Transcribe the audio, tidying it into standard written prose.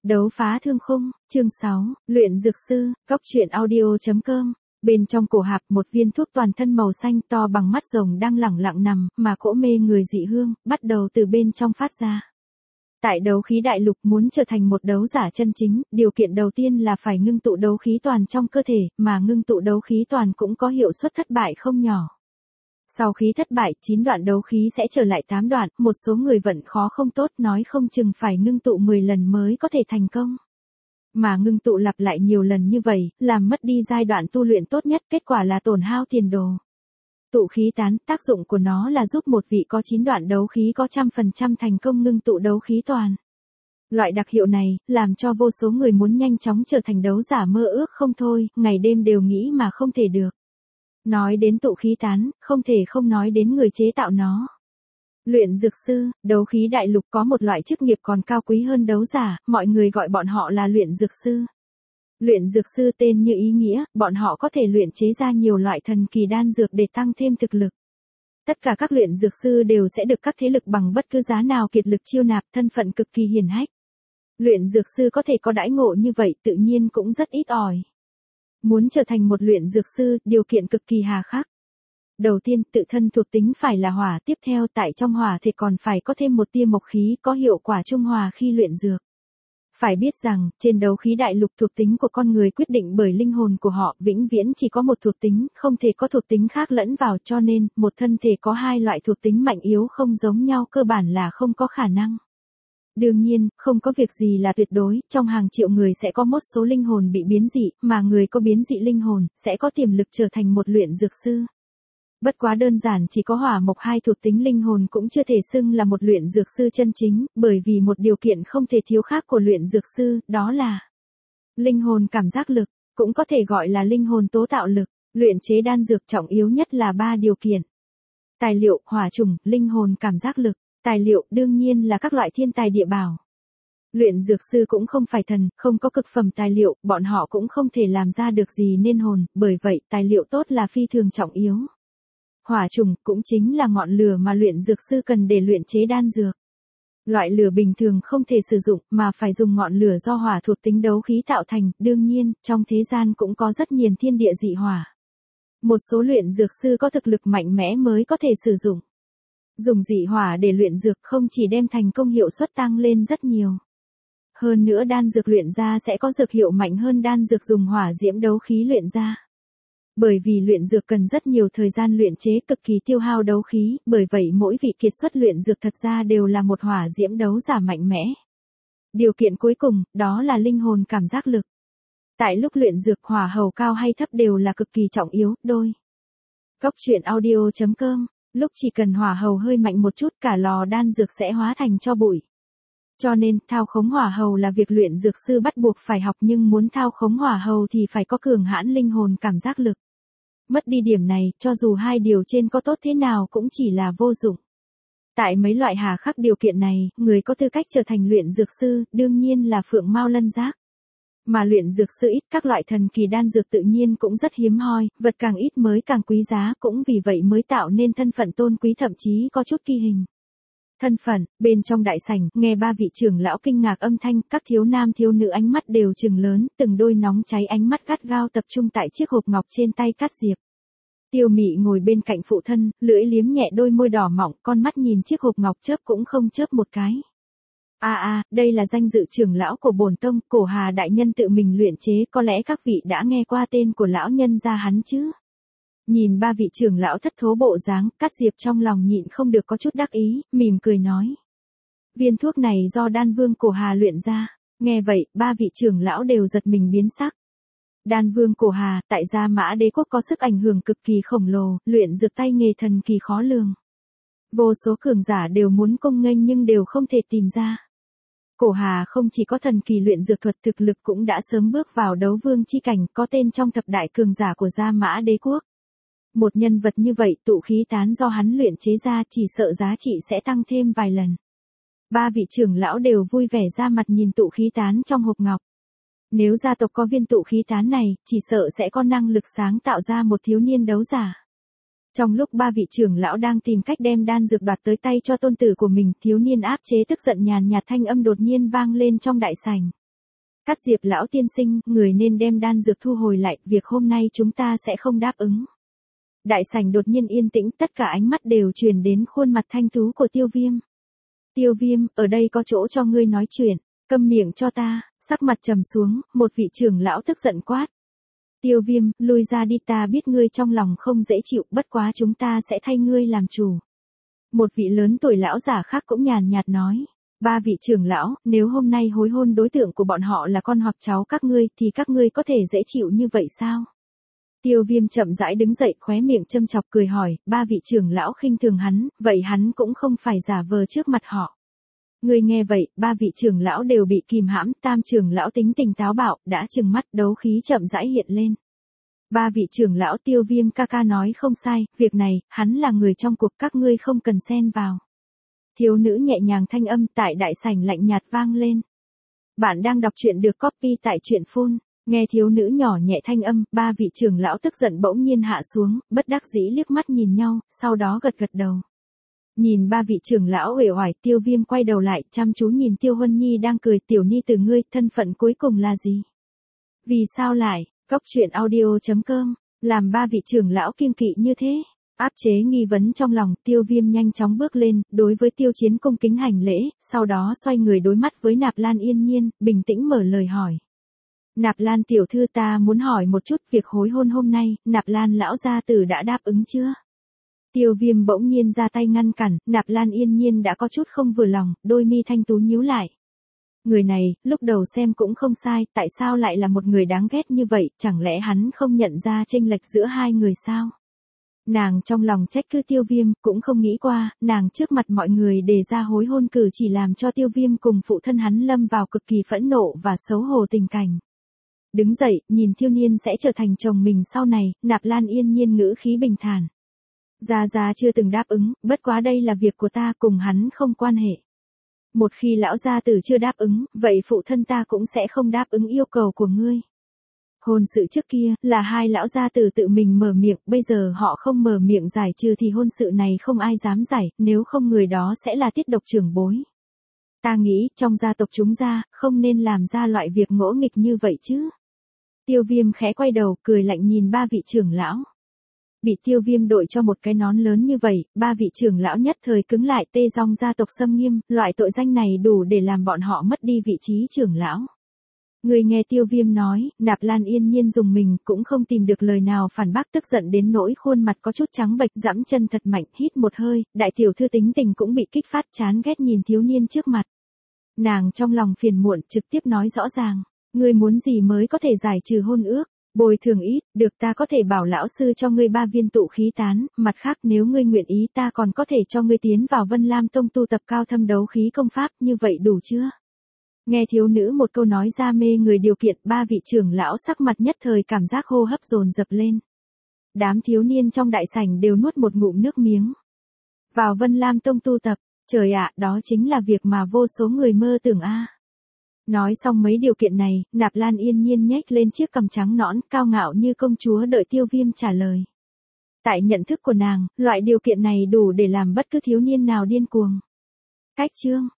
Đấu phá thương khung, chương 6, luyện dược sư, góc truyện audio.com. Bên trong cổ hạp một viên thuốc toàn thân màu xanh to bằng mắt rồng đang lẳng lặng nằm, mà cỗ mê người dị hương, bắt đầu từ bên trong phát ra. Tại đấu khí đại lục muốn trở thành một đấu giả chân chính, điều kiện đầu tiên là phải ngưng tụ đấu khí toàn trong cơ thể, mà ngưng tụ đấu khí toàn cũng có hiệu suất thất bại không nhỏ. Sau khi thất bại, 9 đoạn đấu khí sẽ trở lại 8 đoạn, một số người vận khó không tốt nói không chừng phải ngưng tụ 10 lần mới có thể thành công. Mà ngưng tụ lặp lại nhiều lần như vậy, làm mất đi giai đoạn tu luyện tốt nhất, kết quả là tổn hao tiền đồ. Tụ khí tán, tác dụng của nó là giúp một vị có 9 đoạn đấu khí có 100% thành công ngưng tụ đấu khí toàn. Loại đặc hiệu này, làm cho vô số người muốn nhanh chóng trở thành đấu giả mơ ước không thôi, ngày đêm đều nghĩ mà không thể được. Nói đến tụ khí tán, không thể không nói đến người chế tạo nó. Luyện dược sư, đấu khí đại lục có một loại chức nghiệp còn cao quý hơn đấu giả, mọi người gọi bọn họ là luyện dược sư. Luyện dược sư tên như ý nghĩa, bọn họ có thể luyện chế ra nhiều loại thần kỳ đan dược để tăng thêm thực lực. Tất cả các luyện dược sư đều sẽ được các thế lực bằng bất cứ giá nào kiệt lực chiêu nạp, thân phận cực kỳ hiển hách. Luyện dược sư có thể có đãi ngộ như vậy tự nhiên cũng rất ít ỏi. Muốn trở thành một luyện dược sư, điều kiện cực kỳ hà khắc. Đầu tiên, tự thân thuộc tính phải là hỏa, tiếp theo tại trong hỏa thì còn phải có thêm một tia mộc khí có hiệu quả trung hòa khi luyện dược. Phải biết rằng, trên đấu khí đại lục thuộc tính của con người quyết định bởi linh hồn của họ, vĩnh viễn chỉ có một thuộc tính, không thể có thuộc tính khác lẫn vào, cho nên, một thân thể có hai loại thuộc tính mạnh yếu không giống nhau cơ bản là không có khả năng. Đương nhiên, không có việc gì là tuyệt đối, trong hàng triệu người sẽ có một số linh hồn bị biến dị, mà người có biến dị linh hồn, sẽ có tiềm lực trở thành một luyện dược sư. Bất quá đơn giản chỉ có hỏa mộc hai thuộc tính linh hồn cũng chưa thể xưng là một luyện dược sư chân chính, bởi vì một điều kiện không thể thiếu khác của luyện dược sư, đó là linh hồn cảm giác lực, cũng có thể gọi là linh hồn tố tạo lực. Luyện chế đan dược trọng yếu nhất là 3 điều kiện. Tài liệu, hỏa trùng, linh hồn cảm giác lực. Tài liệu đương nhiên là các loại thiên tài địa bảo. Luyện dược sư cũng không phải thần, không có cực phẩm tài liệu, bọn họ cũng không thể làm ra được gì nên hồn, bởi vậy tài liệu tốt là phi thường trọng yếu. Hỏa trùng cũng chính là ngọn lửa mà luyện dược sư cần để luyện chế đan dược. Loại lửa bình thường không thể sử dụng mà phải dùng ngọn lửa do hỏa thuộc tính đấu khí tạo thành, đương nhiên, trong thế gian cũng có rất nhiều thiên địa dị hỏa. Một số luyện dược sư có thực lực mạnh mẽ mới có thể sử dụng. Dùng dị hỏa để luyện dược không chỉ đem thành công hiệu suất tăng lên rất nhiều. Hơn nữa đan dược luyện ra sẽ có dược hiệu mạnh hơn đan dược dùng hỏa diễm đấu khí luyện ra. Bởi vì luyện dược cần rất nhiều thời gian luyện chế cực kỳ tiêu hao đấu khí, bởi vậy mỗi vị kiệt xuất luyện dược thật ra đều là một hỏa diễm đấu giả mạnh mẽ. Điều kiện cuối cùng, đó là linh hồn cảm giác lực. Tại lúc luyện dược hỏa hầu cao hay thấp đều là cực kỳ trọng yếu, đôi. Góc truyện audio.com. Lúc chỉ cần hỏa hầu hơi mạnh một chút cả lò đan dược sẽ hóa thành tro bụi. Cho nên, thao khống hỏa hầu là việc luyện dược sư bắt buộc phải học, nhưng muốn thao khống hỏa hầu thì phải có cường hãn linh hồn cảm giác lực. Mất đi điểm này, cho dù hai điều trên có tốt thế nào cũng chỉ là vô dụng. Tại mấy loại hà khắc điều kiện này, người có tư cách trở thành luyện dược sư, đương nhiên là phượng mao lân giác. Mà luyện dược sư ít, các loại thần kỳ đan dược tự nhiên cũng rất hiếm hoi, vật càng ít mới càng quý giá, cũng vì vậy mới tạo nên thân phận tôn quý, thậm chí có chút kỳ hình. Thân phận, bên trong đại sảnh, nghe ba vị trưởng lão kinh ngạc âm thanh, các thiếu nam thiếu nữ ánh mắt đều trừng lớn, từng đôi nóng cháy ánh mắt gắt gao tập trung tại chiếc hộp ngọc trên tay Cát Diệp. Tiêu Mị ngồi bên cạnh phụ thân, lưỡi liếm nhẹ đôi môi đỏ mọng, con mắt nhìn chiếc hộp ngọc chớp cũng không chớp một cái. Đây là danh dự trưởng lão của bổn tông, Cổ Hà đại nhân tự mình luyện chế, có lẽ các vị đã nghe qua tên của lão nhân gia hắn chứ. Nhìn ba vị trưởng lão thất thố bộ dáng, Cát Diệp trong lòng nhịn không được có chút đắc ý, mỉm cười nói. Viên thuốc này do đan vương Cổ Hà luyện ra. Nghe vậy, ba vị trưởng lão đều giật mình biến sắc. Đan vương Cổ Hà, tại Gia Mã Đế quốc có sức ảnh hưởng cực kỳ khổng lồ, luyện dược tay nghề thần kỳ khó lường. Vô số cường giả đều muốn công nghênh nhưng đều không thể tìm ra. Cổ Hà không chỉ có thần kỳ luyện dược thuật, thực lực cũng đã sớm bước vào đấu vương chi cảnh, có tên trong thập đại cường giả của Gia Mã Đế quốc. Một nhân vật như vậy, tụ khí tán do hắn luyện chế ra chỉ sợ giá trị sẽ tăng thêm vài lần. Ba vị trưởng lão đều vui vẻ ra mặt nhìn tụ khí tán trong hộp ngọc. Nếu gia tộc có viên tụ khí tán này, chỉ sợ sẽ có năng lực sáng tạo ra một thiếu niên đấu giả. Trong lúc ba vị trưởng lão đang tìm cách đem đan dược đoạt tới tay cho tôn tử của mình, thiếu niên áp chế tức giận nhàn nhạt thanh âm đột nhiên vang lên trong đại sảnh. Cắt Diệp lão tiên sinh, người nên đem đan dược thu hồi lại, việc hôm nay chúng ta sẽ không đáp ứng. Đại sảnh đột nhiên yên tĩnh, tất cả ánh mắt đều truyền đến khuôn mặt thanh tú của Tiêu Viêm. Tiêu Viêm, ở đây có chỗ cho ngươi nói chuyện, câm miệng cho ta, sắc mặt trầm xuống, một vị trưởng lão tức giận quát. Tiêu Viêm, lui ra đi, ta biết ngươi trong lòng không dễ chịu, bất quá chúng ta sẽ thay ngươi làm chủ. Một vị lớn tuổi lão giả khác cũng nhàn nhạt nói. Ba vị trưởng lão, nếu hôm nay hối hôn đối tượng của bọn họ là con hoặc cháu các ngươi thì các ngươi có thể dễ chịu như vậy sao? Tiêu Viêm chậm rãi đứng dậy, khóe miệng châm chọc cười hỏi, ba vị trưởng lão khinh thường hắn, vậy hắn cũng không phải giả vờ trước mặt họ. Người nghe vậy, ba vị trưởng lão đều bị kìm hãm, tam trưởng lão tính tình táo bạo, đã trừng mắt, đấu khí chậm rãi hiện lên. Ba vị trưởng lão, Tiêu Viêm ca ca nói không sai, việc này, hắn là người trong cuộc, các ngươi không cần xen vào. Thiếu nữ nhẹ nhàng thanh âm tại đại sảnh lạnh nhạt vang lên. Bạn đang đọc truyện được copy tại truyện phun. Nghe thiếu nữ nhỏ nhẹ thanh âm, ba vị trưởng lão tức giận bỗng nhiên hạ xuống, bất đắc dĩ liếc mắt nhìn nhau, sau đó gật gật đầu. Nhìn ba vị trưởng lão uể oải, Tiêu Viêm quay đầu lại, chăm chú nhìn Tiêu Huân Nhi đang cười, tiểu ni từ ngươi, thân phận cuối cùng là gì? Vì sao lại, góc truyện audio.com, làm ba vị trưởng lão kiêng kỵ như thế? Áp chế nghi vấn trong lòng, Tiêu Viêm nhanh chóng bước lên, đối với Tiêu Chiến cung kính hành lễ, sau đó xoay người đối mắt với Nạp Lan Yên Nhiên, bình tĩnh mở lời hỏi. Nạp Lan tiểu thư, ta muốn hỏi một chút, việc hối hôn hôm nay, Nạp Lan lão gia tử đã đáp ứng chưa? Tiêu Viêm bỗng nhiên ra tay ngăn cản, Nạp Lan Yên Nhiên đã có chút không vừa lòng, đôi mi thanh tú nhíu lại. Người này, lúc đầu xem cũng không sai, tại sao lại là một người đáng ghét như vậy, chẳng lẽ hắn không nhận ra chênh lệch giữa hai người sao? Nàng trong lòng trách cứ Tiêu Viêm, cũng không nghĩ qua, nàng trước mặt mọi người đề ra hối hôn cử chỉ làm cho Tiêu Viêm cùng phụ thân hắn lâm vào cực kỳ phẫn nộ và xấu hổ tình cảnh. Đứng dậy, nhìn thiếu niên sẽ trở thành chồng mình sau này, Nạp Lan Yên Nhiên ngữ khí bình thản. Gia chưa từng đáp ứng, bất quá đây là việc của ta, cùng hắn không quan hệ. Một khi lão gia tử chưa đáp ứng, vậy phụ thân ta cũng sẽ không đáp ứng yêu cầu của ngươi. Hôn sự trước kia, là hai lão gia tử tự mình mở miệng, bây giờ họ không mở miệng giải trừ thì hôn sự này không ai dám giải, nếu không người đó sẽ là tiết độc trưởng bối. Ta nghĩ, trong gia tộc chúng ta, không nên làm ra loại việc ngỗ nghịch như vậy chứ. Tiêu Viêm khẽ quay đầu, cười lạnh nhìn ba vị trưởng lão. Bị Tiêu Viêm đội cho một cái nón lớn như vậy, ba vị trưởng lão nhất thời cứng lại, Tê Dòng gia tộc xâm nghiêm, loại tội danh này đủ để làm bọn họ mất đi vị trí trưởng lão. Người nghe Tiêu Viêm nói, Nạp Lan Yên Nhiên dùng mình, cũng không tìm được lời nào phản bác, tức giận đến nỗi khuôn mặt có chút trắng bệch, giẫm chân thật mạnh, hít một hơi, đại tiểu thư tính tình cũng bị kích phát, chán ghét nhìn thiếu niên trước mặt. Nàng trong lòng phiền muộn, trực tiếp nói rõ ràng, ngươi muốn gì mới có thể giải trừ hôn ước? Bồi thường ít, được, ta có thể bảo lão sư cho ngươi 3 viên tụ khí tán, mặt khác nếu ngươi nguyện ý ta còn có thể cho ngươi tiến vào Vân Lam Tông tu tập cao thâm đấu khí công pháp, như vậy đủ chưa? Nghe thiếu nữ một câu nói ra mê người điều kiện, ba vị trưởng lão sắc mặt nhất thời cảm giác hô hấp dồn dập lên. Đám thiếu niên trong đại sảnh đều nuốt một ngụm nước miếng. Vào Vân Lam Tông tu tập, trời ạ, đó chính là việc mà vô số người mơ tưởng a. Nói xong mấy điều kiện này, Nạp Lan Yên Nhiên nhếch lên chiếc cằm trắng nõn, cao ngạo như công chúa, đợi Tiêu Viêm trả lời. Tại nhận thức của nàng, loại điều kiện này đủ để làm bất cứ thiếu niên nào điên cuồng. Cách chương